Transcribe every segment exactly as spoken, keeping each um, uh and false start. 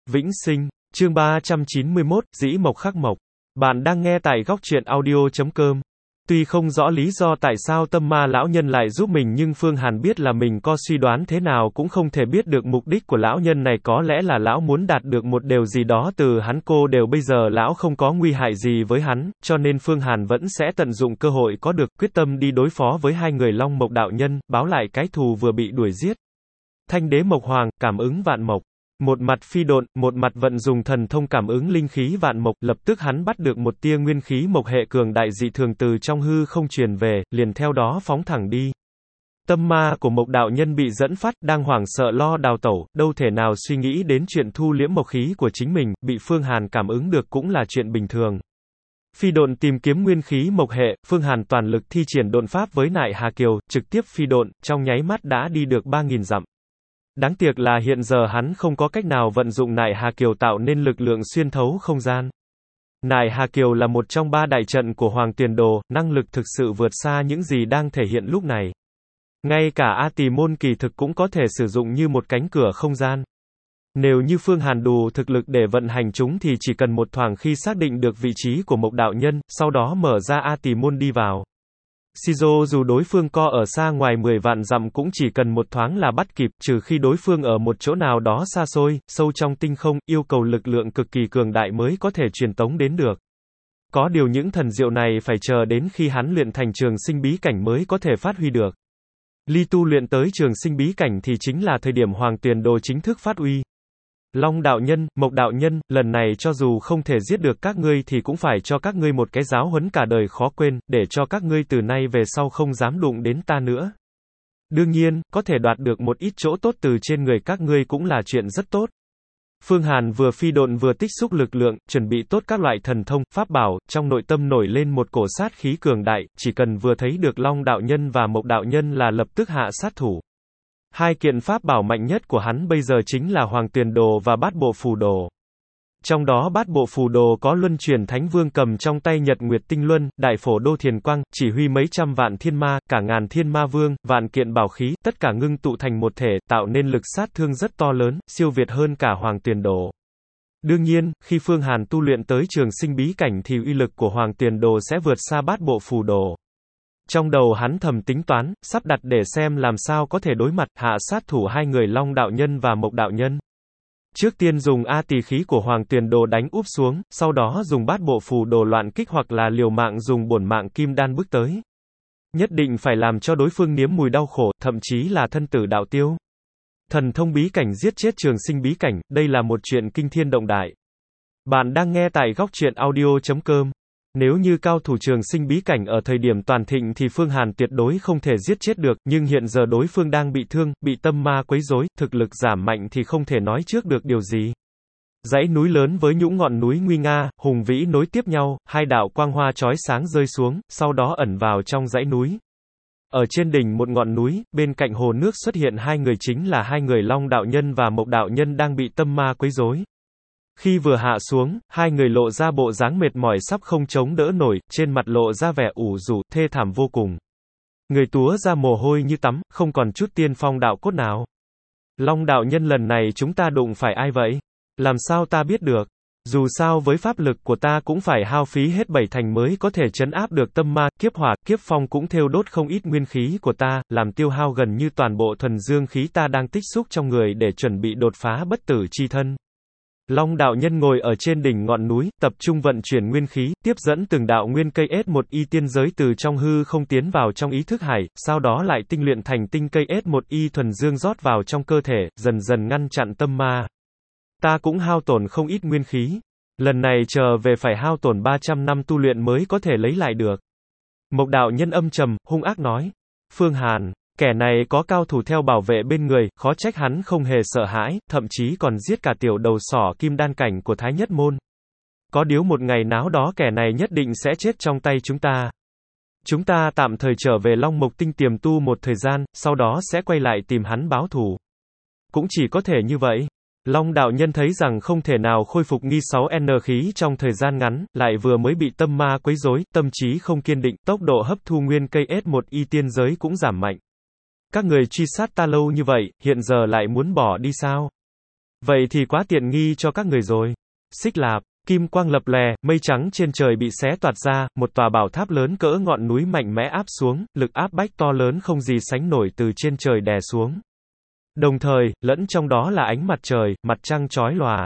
Vĩnh sinh, chương ba trăm chín mươi mốt, dĩ mộc khắc mộc. Bạn đang nghe tại góc truyện audio chấm com. Tuy không rõ lý do tại sao tâm ma lão nhân lại giúp mình nhưng Phương Hàn biết là mình có suy đoán thế nào cũng không thể biết được mục đích của lão nhân này, có lẽ là lão muốn đạt được một điều gì đó từ hắn. Cô đều bây giờ lão không có nguy hại gì với hắn, cho nên Phương Hàn vẫn sẽ tận dụng cơ hội có được, quyết tâm đi đối phó với hai người Long Mộc đạo nhân, báo lại cái thù vừa bị đuổi giết. Thanh đế Mộc Hoàng, cảm ứng vạn mộc. Một mặt phi độn, một mặt vận dùng thần thông cảm ứng linh khí vạn mộc, lập tức hắn bắt được một tia nguyên khí mộc hệ cường đại dị thường từ trong hư không truyền về, liền theo đó phóng thẳng đi. Tâm ma của Mộc đạo nhân bị dẫn phát, đang hoảng sợ lo đào tẩu, đâu thể nào suy nghĩ đến chuyện thu liễm mộc khí của chính mình, bị Phương Hàn cảm ứng được cũng là chuyện bình thường. Phi độn tìm kiếm nguyên khí mộc hệ, Phương Hàn toàn lực thi triển độn pháp với Nại Hà Kiều, trực tiếp phi độn, trong nháy mắt đã đi được ba nghìn dặm. Đáng tiếc là hiện giờ hắn không có cách nào vận dụng Nại Hà Kiều tạo nên lực lượng xuyên thấu không gian. Nại Hà Kiều là một trong ba đại trận của Hoàng Tuyền Đồ, năng lực thực sự vượt xa những gì đang thể hiện lúc này. Ngay cả A Tỳ môn kỳ thực cũng có thể sử dụng như một cánh cửa không gian. Nếu như Phương Hàn đủ thực lực để vận hành chúng thì chỉ cần một thoáng khi xác định được vị trí của Mộc đạo nhân, sau đó mở ra A Tỳ môn đi vào. Shizo dù đối phương co ở xa ngoài mười vạn dặm cũng chỉ cần một thoáng là bắt kịp, trừ khi đối phương ở một chỗ nào đó xa xôi, sâu trong tinh không, yêu cầu lực lượng cực kỳ cường đại mới có thể truyền tống đến được. Có điều những thần diệu này phải chờ đến khi hắn luyện thành trường sinh bí cảnh mới có thể phát huy được. Ly tu luyện tới trường sinh bí cảnh thì chính là thời điểm Hoàng Tuyền Đồ chính thức phát uy. Long đạo nhân, Mộc đạo nhân, lần này cho dù không thể giết được các ngươi thì cũng phải cho các ngươi một cái giáo huấn cả đời khó quên, để cho các ngươi từ nay về sau không dám đụng đến ta nữa. Đương nhiên, có thể đoạt được một ít chỗ tốt từ trên người các ngươi cũng là chuyện rất tốt. Phương Hàn vừa phi độn vừa tích xúc lực lượng, chuẩn bị tốt các loại thần thông, pháp bảo, trong nội tâm nổi lên một cổ sát khí cường đại, chỉ cần vừa thấy được Long đạo nhân và Mộc đạo nhân là lập tức hạ sát thủ. Hai kiện pháp bảo mạnh nhất của hắn bây giờ chính là Hoàng Tuyền Đồ và Bát Bộ Phù Đồ. Trong đó Bát Bộ Phù Đồ có Luân Chuyển Thánh Vương cầm trong tay Nhật Nguyệt Tinh Luân, Đại Phổ Đô Thiền Quang, chỉ huy mấy trăm vạn thiên ma, cả ngàn thiên ma vương, vạn kiện bảo khí, tất cả ngưng tụ thành một thể, tạo nên lực sát thương rất to lớn, siêu việt hơn cả Hoàng Tuyền Đồ. Đương nhiên, khi Phương Hàn tu luyện tới trường sinh bí cảnh thì uy lực của Hoàng Tuyền Đồ sẽ vượt xa Bát Bộ Phù Đồ. Trong đầu hắn thầm tính toán, sắp đặt để xem làm sao có thể đối mặt, hạ sát thủ hai người Long đạo nhân và Mộc đạo nhân. Trước tiên dùng A Tỳ khí của Hoàng Tuyền Đồ đánh úp xuống, sau đó dùng Bát Bộ Phù Đồ loạn kích hoặc là liều mạng dùng bổn mạng kim đan bước tới. Nhất định phải làm cho đối phương nếm mùi đau khổ, thậm chí là thân tử đạo tiêu. Thần thông bí cảnh giết chết trường sinh bí cảnh, đây là một chuyện kinh thiên động đại. Bạn đang nghe tại góc truyện audio chấm com. Nếu như cao thủ trường sinh bí cảnh ở thời điểm toàn thịnh thì Phương Hàn tuyệt đối không thể giết chết được, nhưng hiện giờ đối phương đang bị thương, bị tâm ma quấy rối, thực lực giảm mạnh thì không thể nói trước được điều gì. Dãy núi lớn với những ngọn núi nguy nga, hùng vĩ nối tiếp nhau, hai đạo quang hoa chói sáng rơi xuống, sau đó ẩn vào trong dãy núi. Ở trên đỉnh một ngọn núi, bên cạnh hồ nước xuất hiện hai người, chính là hai người Long đạo nhân và Mộc đạo nhân đang bị tâm ma quấy rối. Khi vừa hạ xuống, hai người lộ ra bộ dáng mệt mỏi sắp không chống đỡ nổi, trên mặt lộ ra vẻ ủ rũ, thê thảm vô cùng. Người túa ra mồ hôi như tắm, không còn chút tiên phong đạo cốt nào. Long đạo nhân, lần này chúng ta đụng phải ai vậy? Làm sao ta biết được? Dù sao với pháp lực của ta cũng phải hao phí hết bảy thành mới có thể trấn áp được tâm ma, kiếp hỏa, kiếp phong cũng thêu đốt không ít nguyên khí của ta, làm tiêu hao gần như toàn bộ thuần dương khí ta đang tích xúc trong người để chuẩn bị đột phá bất tử chi thân. Long đạo nhân ngồi ở trên đỉnh ngọn núi, tập trung vận chuyển nguyên khí, tiếp dẫn từng đạo nguyên cây S một Y tiên giới từ trong hư không tiến vào trong ý thức hải, sau đó lại tinh luyện thành tinh cây S một Y thuần dương rót vào trong cơ thể, dần dần ngăn chặn tâm ma. Ta cũng hao tổn không ít nguyên khí. Lần này chờ về phải hao tổn ba trăm năm tu luyện mới có thể lấy lại được. Mộc đạo nhân âm trầm, hung ác nói. Phương Hàn, kẻ này có cao thủ theo bảo vệ bên người, khó trách hắn không hề sợ hãi, thậm chí còn giết cả tiểu đầu sỏ kim đan cảnh của Thái Nhất Môn. Có điều một ngày nào đó kẻ này nhất định sẽ chết trong tay chúng ta. Chúng ta tạm thời trở về Long Mộc Tinh tiềm tu một thời gian, sau đó sẽ quay lại tìm hắn báo thù. Cũng chỉ có thể như vậy. Long đạo nhân thấy rằng không thể nào khôi phục nghi sáu N khí trong thời gian ngắn, lại vừa mới bị tâm ma quấy rối, tâm trí không kiên định, tốc độ hấp thu nguyên cây S một Y tiên giới cũng giảm mạnh. Các người truy sát ta lâu như vậy, hiện giờ lại muốn bỏ đi sao? Vậy thì quá tiện nghi cho các người rồi. Xích lạp, kim quang lập lè, mây trắng trên trời bị xé toạc ra, một tòa bảo tháp lớn cỡ ngọn núi mạnh mẽ áp xuống, lực áp bách to lớn không gì sánh nổi từ trên trời đè xuống. Đồng thời, lẫn trong đó là ánh mặt trời, mặt trăng chói lòa.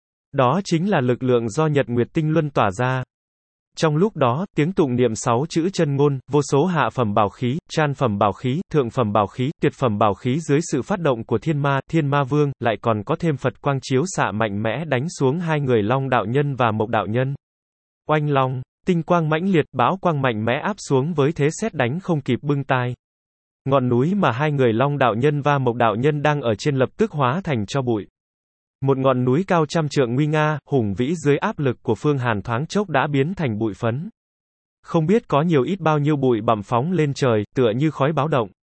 Đó chính là lực lượng do Nhật Nguyệt Tinh Luân tỏa ra. Trong lúc đó, tiếng tụng niệm sáu chữ chân ngôn, vô số hạ phẩm bảo khí, tran phẩm bảo khí, thượng phẩm bảo khí, tuyệt phẩm bảo khí dưới sự phát động của thiên ma, thiên ma vương, lại còn có thêm Phật quang chiếu xạ mạnh mẽ đánh xuống hai người Long đạo nhân và Mộc đạo nhân. Oanh long, tinh quang mãnh liệt, bão quang mạnh mẽ áp xuống với thế sét đánh không kịp bưng tai. Ngọn núi mà hai người Long đạo nhân và Mộc đạo nhân đang ở trên lập tức hóa thành tro bụi. Một ngọn núi cao trăm trượng nguy nga, hùng vĩ dưới áp lực của Phương Hàn thoáng chốc đã biến thành bụi phấn. Không biết có nhiều ít bao nhiêu bụi bặm phóng lên trời, tựa như khói báo động.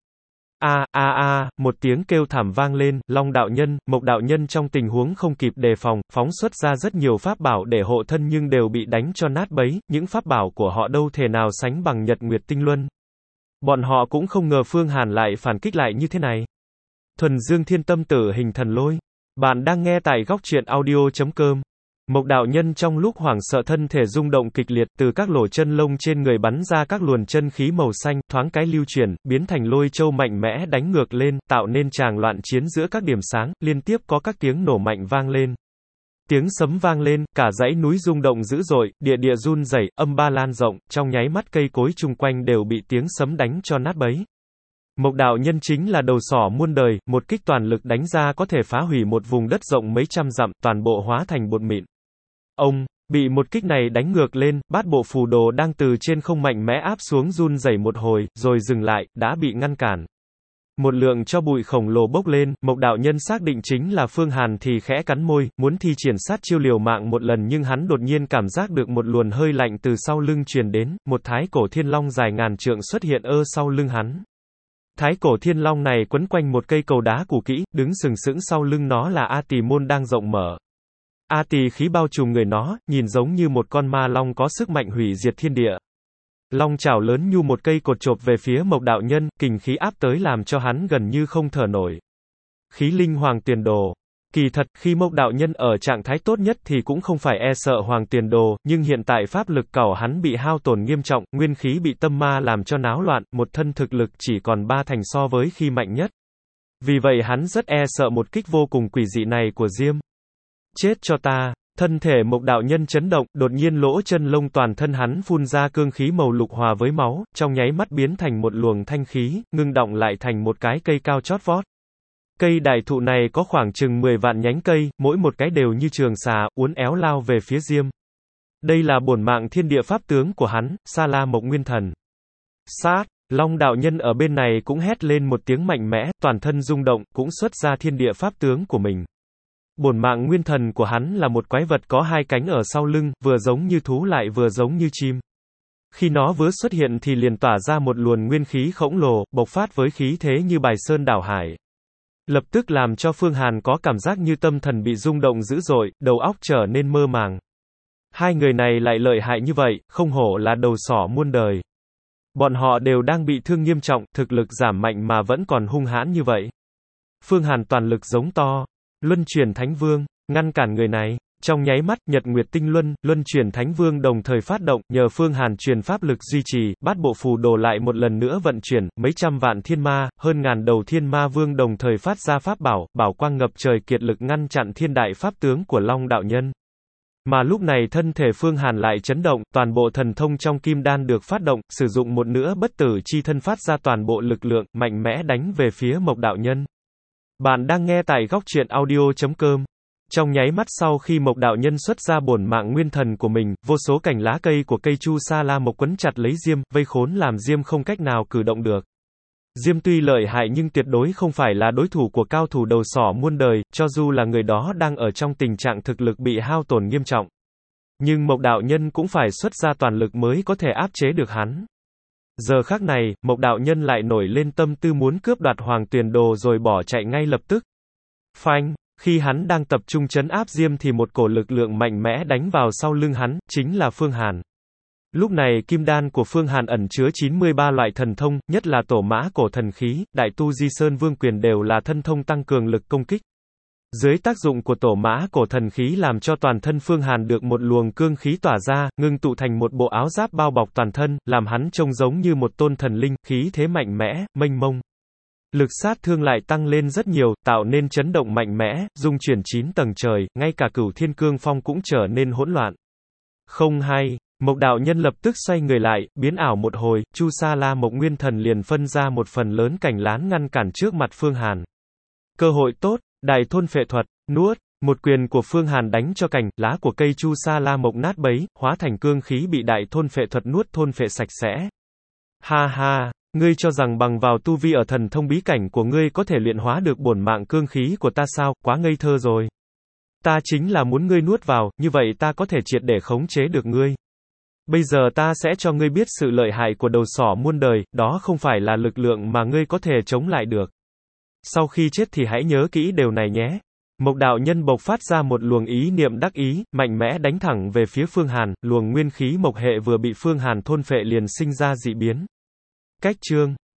A a a, một tiếng kêu thảm vang lên, Long đạo nhân, Mộc đạo nhân trong tình huống không kịp đề phòng, phóng xuất ra rất nhiều pháp bảo để hộ thân nhưng đều bị đánh cho nát bấy, những pháp bảo của họ đâu thể nào sánh bằng Nhật Nguyệt Tinh Luân. Bọn họ cũng không ngờ Phương Hàn lại phản kích lại như thế này. Thuần Dương Thiên Tâm Tử Hình Thần Lôi. Bạn đang nghe tại góc truyện audio chấm com. Mộc đạo nhân trong lúc hoảng sợ thân thể rung động kịch liệt, từ các lỗ chân lông trên người bắn ra các luồn chân khí màu xanh, thoáng cái lưu chuyển, biến thành lôi châu mạnh mẽ đánh ngược lên, tạo nên tràng loạn chiến giữa các điểm sáng, liên tiếp có các tiếng nổ mạnh vang lên. Tiếng sấm vang lên, cả dãy núi rung động dữ dội, địa địa run rẩy, âm ba lan rộng, trong nháy mắt cây cối chung quanh đều bị tiếng sấm đánh cho nát bấy. Mộc đạo nhân chính là đầu sỏ muôn đời, một kích toàn lực đánh ra có thể phá hủy một vùng đất rộng mấy trăm dặm, toàn bộ hóa thành bột mịn. Ông, bị một kích này đánh ngược lên, bát bộ phù đồ đang từ trên không mạnh mẽ áp xuống run rẩy một hồi, rồi dừng lại, đã bị ngăn cản. Một lượng cho bụi khổng lồ bốc lên, Mộc đạo nhân xác định chính là Phương Hàn thì khẽ cắn môi, muốn thi triển sát chiêu liều mạng một lần nhưng hắn đột nhiên cảm giác được một luồn hơi lạnh từ sau lưng truyền đến, một thái cổ thiên long dài ngàn trượng xuất hiện ơ sau lưng hắn. Thái cổ thiên long này quấn quanh một cây cầu đá cũ kỹ, đứng sừng sững sau lưng nó là A Tỳ môn đang rộng mở. A Tỳ khí bao trùm người nó, nhìn giống như một con ma long có sức mạnh hủy diệt thiên địa. Long chảo lớn nhu một cây cột chộp về phía Mộc đạo nhân, kình khí áp tới làm cho hắn gần như không thở nổi. Khí linh hoàng tiền đồ. Kỳ thật, khi Mộc đạo nhân ở trạng thái tốt nhất thì cũng không phải e sợ hoàng tiền đồ, nhưng hiện tại pháp lực cẩu hắn bị hao tổn nghiêm trọng, nguyên khí bị tâm ma làm cho náo loạn, một thân thực lực chỉ còn ba thành so với khi mạnh nhất. Vì vậy hắn rất e sợ một kích vô cùng quỷ dị này của Diêm. Chết cho ta! Thân thể Mộc đạo nhân chấn động, đột nhiên lỗ chân lông toàn thân hắn phun ra cương khí màu lục hòa với máu, trong nháy mắt biến thành một luồng thanh khí, ngưng động lại thành một cái cây cao chót vót. Cây đại thụ này có khoảng chừng mười vạn nhánh cây, mỗi một cái đều như trường xà, uốn éo lao về phía Diêm. Đây là bổn mạng thiên địa pháp tướng của hắn, Sa La Mộc Nguyên Thần. Sát! Long đạo nhân ở bên này cũng hét lên một tiếng mạnh mẽ, toàn thân rung động, cũng xuất ra thiên địa pháp tướng của mình. Bổn mạng nguyên thần của hắn là một quái vật có hai cánh ở sau lưng, vừa giống như thú lại vừa giống như chim. Khi nó vừa xuất hiện thì liền tỏa ra một luồng nguyên khí khổng lồ, bộc phát với khí thế như bài sơn đảo hải. Lập tức làm cho Phương Hàn có cảm giác như tâm thần bị rung động dữ dội, đầu óc trở nên mơ màng. Hai người này lại lợi hại như vậy, không hổ là đầu sỏ muôn đời. Bọn họ đều đang bị thương nghiêm trọng, thực lực giảm mạnh mà vẫn còn hung hãn như vậy. Phương Hàn toàn lực giống to. Luân chuyển Thánh Vương, ngăn cản người này. Trong nháy mắt, Nhật Nguyệt Tinh Luân, Luân chuyển Thánh Vương đồng thời phát động, nhờ Phương Hàn truyền pháp lực duy trì, bát bộ phù đồ lại một lần nữa vận chuyển, mấy trăm vạn thiên ma, hơn ngàn đầu thiên ma vương đồng thời phát ra pháp bảo, bảo quang ngập trời kiệt lực ngăn chặn thiên đại pháp tướng của Long đạo nhân. Mà lúc này thân thể Phương Hàn lại chấn động, toàn bộ thần thông trong kim đan được phát động, sử dụng một nữa bất tử chi thân phát ra toàn bộ lực lượng, mạnh mẽ đánh về phía Mộc đạo nhân. Bạn đang nghe tại góc truyện audio chấm com. Trong nháy mắt sau khi Mộc đạo nhân xuất ra bổn mạng nguyên thần của mình, vô số cành lá cây của cây Chu Sa La Mộc quấn chặt lấy Diêm, vây khốn làm Diêm không cách nào cử động được. Diêm tuy lợi hại nhưng tuyệt đối không phải là đối thủ của cao thủ đầu sỏ muôn đời, cho dù là người đó đang ở trong tình trạng thực lực bị hao tổn nghiêm trọng. Nhưng Mộc đạo nhân cũng phải xuất ra toàn lực mới có thể áp chế được hắn. Giờ khắc này, Mộc đạo nhân lại nổi lên tâm tư muốn cướp đoạt hoàng tuyền đồ rồi bỏ chạy ngay lập tức. Phanh! Khi hắn đang tập trung trấn áp Diêm thì một cổ lực lượng mạnh mẽ đánh vào sau lưng hắn, chính là Phương Hàn. Lúc này kim đan của Phương Hàn ẩn chứa chín mươi ba loại thần thông, nhất là tổ mã cổ thần khí, đại tu di sơn vương quyền đều là thân thông tăng cường lực công kích. Dưới tác dụng của tổ mã cổ thần khí làm cho toàn thân Phương Hàn được một luồng cương khí tỏa ra, ngưng tụ thành một bộ áo giáp bao bọc toàn thân, làm hắn trông giống như một tôn thần linh, khí thế mạnh mẽ, mênh mông. Lực sát thương lại tăng lên rất nhiều, tạo nên chấn động mạnh mẽ, dung chuyển chín tầng trời, ngay cả Cửu Thiên Cương Phong cũng trở nên hỗn loạn. Không hay, Mộc đạo nhân lập tức xoay người lại, biến ảo một hồi, Chu Sa La Mộc Nguyên Thần liền phân ra một phần lớn cảnh lán ngăn cản trước mặt Phương Hàn. Cơ hội tốt, đại thôn phệ thuật, nuốt, một quyền của Phương Hàn đánh cho cành, lá của cây Chu Sa La Mộc nát bấy, hóa thành cương khí bị đại thôn phệ thuật nuốt thôn phệ sạch sẽ. Ha ha, ngươi cho rằng bằng vào tu vi ở thần thông bí cảnh của ngươi có thể luyện hóa được bổn mạng cương khí của ta sao, quá ngây thơ rồi. Ta chính là muốn ngươi nuốt vào, như vậy ta có thể triệt để khống chế được ngươi. Bây giờ ta sẽ cho ngươi biết sự lợi hại của đầu sỏ muôn đời, đó không phải là lực lượng mà ngươi có thể chống lại được. Sau khi chết thì hãy nhớ kỹ điều này nhé. Mộc đạo nhân bộc phát ra một luồng ý niệm đắc ý, mạnh mẽ đánh thẳng về phía Phương Hàn, luồng nguyên khí mộc hệ vừa bị Phương Hàn thôn phệ liền sinh ra dị biến. Cách chương